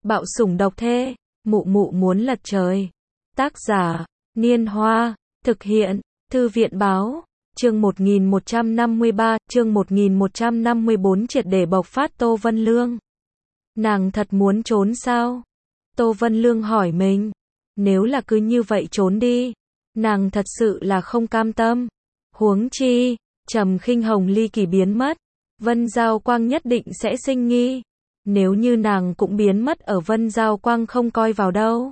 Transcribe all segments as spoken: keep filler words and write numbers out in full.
Bạo sủng độc thê, mụ mụ muốn lật trời. Tác giả, Niên Hoa, thực hiện, Thư viện báo, chương một nghìn một trăm năm mươi ba, chương một nghìn một trăm năm mươi bốn triệt để bộc phát Tô Vân Lương. Nàng thật muốn trốn sao? Tô Vân Lương hỏi mình. Nếu là cứ như vậy trốn đi, nàng thật sự là không cam tâm. Huống chi, Trầm Khinh Hồng ly kỳ biến mất, Vân Giao Quang nhất định sẽ sinh nghi. Nếu như nàng cũng biến mất ở Vân Giao Quang không coi vào đâu.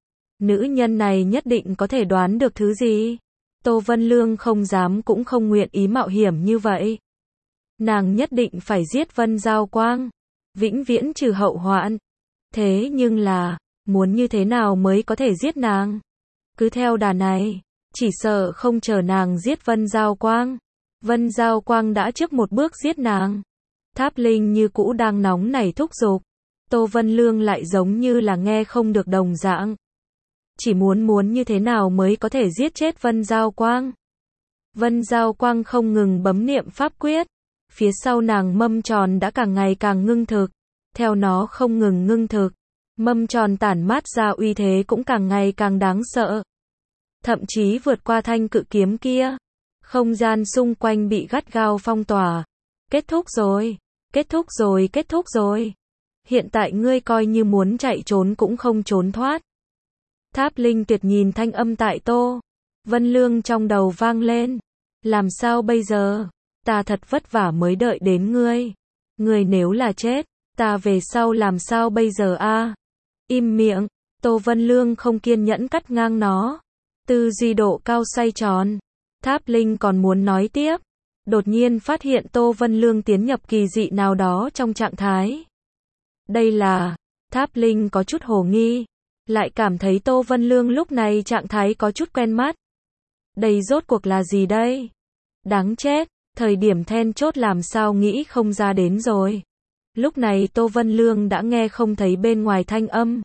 Nữ nhân này nhất định có thể đoán được thứ gì. Tô Vân Lương không dám cũng không nguyện ý mạo hiểm như vậy. Nàng nhất định phải giết Vân Giao Quang, vĩnh viễn trừ hậu hoạn. Thế nhưng là, muốn như thế nào mới có thể giết nàng? Cứ theo đà này, chỉ sợ không chờ nàng giết Vân Giao Quang, Vân Giao Quang đã trước một bước giết nàng. Tháp Linh như cũ đang nóng nảy thúc giục. Tô Vân Lương lại giống như là nghe không được đồng dạng. Chỉ muốn muốn như thế nào mới có thể giết chết Vân Giao Quang. Vân Giao Quang không ngừng bấm niệm pháp quyết. Phía sau nàng mâm tròn đã càng ngày càng ngưng thực. Theo nó không ngừng ngưng thực, mâm tròn tản mát ra uy thế cũng càng ngày càng đáng sợ. Thậm chí vượt qua thanh cự kiếm kia. Không gian xung quanh bị gắt gao phong tỏa. Kết thúc rồi, kết thúc rồi, kết thúc rồi. Hiện tại ngươi coi như muốn chạy trốn cũng không trốn thoát. Tháp Linh Tuyệt nhìn thanh âm tại Tô Vân Lương trong đầu vang lên. Làm sao bây giờ? Ta thật vất vả mới đợi đến ngươi. Ngươi nếu là chết, ta về sau làm sao bây giờ a? À? Im miệng, Tô Vân Lương không kiên nhẫn cắt ngang nó. Tư duy độ cao xoay tròn. Tháp Linh còn muốn nói tiếp. Đột nhiên phát hiện Tô Vân Lương tiến nhập kỳ dị nào đó trong trạng thái. Đây là, Tháp Linh có chút hồ nghi. Lại cảm thấy Tô Vân Lương lúc này trạng thái có chút quen mắt. Đây rốt cuộc là gì đây? Đáng chết, thời điểm then chốt làm sao nghĩ không ra đến rồi. Lúc này Tô Vân Lương đã nghe không thấy bên ngoài thanh âm.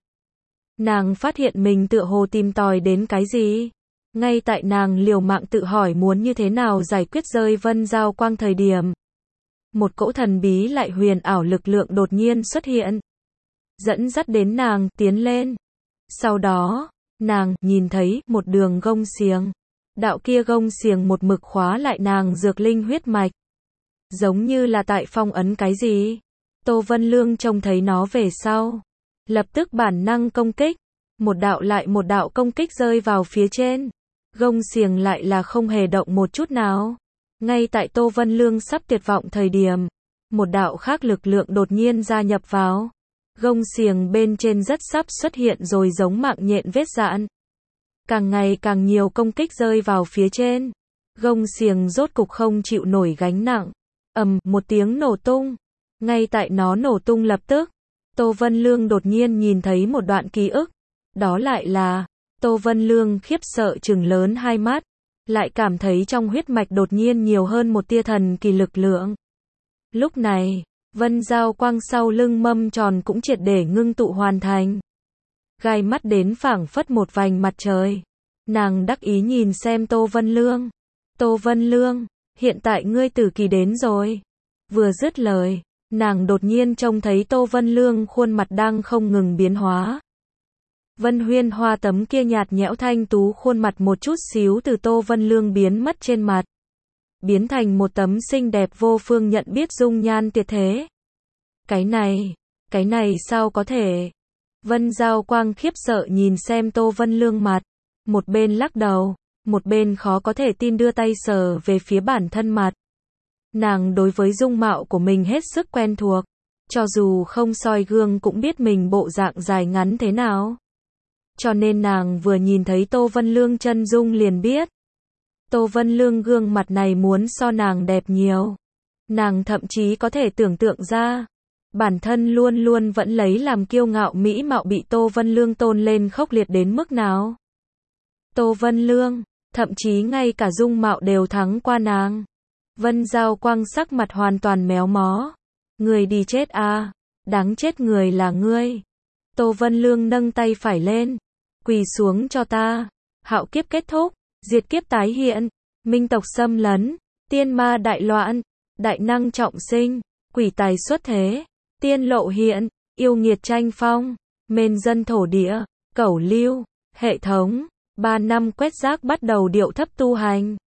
Nàng phát hiện mình tựa hồ tìm tòi đến cái gì. Ngay tại nàng liều mạng tự hỏi muốn như thế nào giải quyết rơi Vân Giao Quang thời điểm. Một cỗ thần bí lại huyền ảo lực lượng đột nhiên xuất hiện. Dẫn dắt đến nàng tiến lên. Sau đó, nàng nhìn thấy một đường gông xiềng. Đạo kia gông xiềng một mực khóa lại nàng dược linh huyết mạch. Giống như là tại phong ấn cái gì. Tô Vân Lương trông thấy nó về sau. Lập tức bản năng công kích. Một đạo lại một đạo công kích rơi vào phía trên. Gông xiềng lại là không hề động một chút nào. Ngay tại Tô Vân Lương sắp tuyệt vọng thời điểm. Một đạo khác lực lượng đột nhiên gia nhập vào. Gông xiềng bên trên rất sắp xuất hiện rồi giống mạng nhện vết dạn. Càng ngày càng nhiều công kích rơi vào phía trên. Gông xiềng rốt cục không chịu nổi gánh nặng. Ầm, một tiếng nổ tung. Ngay tại nó nổ tung lập tức, Tô Vân Lương đột nhiên nhìn thấy một đoạn ký ức. Đó lại là, Tô Vân Lương khiếp sợ trừng lớn hai mắt. Lại cảm thấy trong huyết mạch đột nhiên nhiều hơn một tia thần kỳ lực lượng. Lúc này, Vân Giao Quang sau lưng mâm tròn cũng triệt để ngưng tụ hoàn thành. Gai mắt đến phảng phất một vành mặt trời. Nàng đắc ý nhìn xem Tô Vân Lương. Tô Vân Lương, hiện tại ngươi tử kỳ đến rồi. Vừa dứt lời, nàng đột nhiên trông thấy Tô Vân Lương khuôn mặt đang không ngừng biến hóa. Vân Huyên Hoa tấm kia nhạt nhẽo thanh tú khuôn mặt một chút xíu từ Tô Vân Lương biến mất trên mặt. Biến thành một tấm xinh đẹp vô phương nhận biết dung nhan tuyệt thế. Cái này, cái này sao có thể? Vân Giao Quang khiếp sợ nhìn xem Tô Vân Lương mặt. Một bên lắc đầu, một bên khó có thể tin đưa tay sờ về phía bản thân mặt. Nàng đối với dung mạo của mình hết sức quen thuộc. Cho dù không soi gương cũng biết mình bộ dạng dài ngắn thế nào. Cho nên nàng vừa nhìn thấy Tô Vân Lương chân dung liền biết. Tô Vân Lương gương mặt này muốn so nàng đẹp nhiều. Nàng thậm chí có thể tưởng tượng ra. Bản thân luôn luôn vẫn lấy làm kiêu ngạo mỹ mạo bị Tô Vân Lương tôn lên khốc liệt đến mức nào. Tô Vân Lương, thậm chí ngay cả dung mạo đều thắng qua nàng. Vân Giao Quang sắc mặt hoàn toàn méo mó. Người đi chết à, đáng chết người là ngươi. Tô Vân Lương nâng tay phải lên. Quỳ xuống cho ta. Hạo kiếp kết thúc, diệt kiếp tái hiện, minh tộc xâm lấn, tiên ma đại loạn, đại năng trọng sinh, quỷ tài xuất thế, tiên lộ hiện, yêu nghiệt tranh phong, Mên dân thổ địa, cẩu lưu, hệ thống, ba năm quét rác bắt đầu điệu thấp tu hành.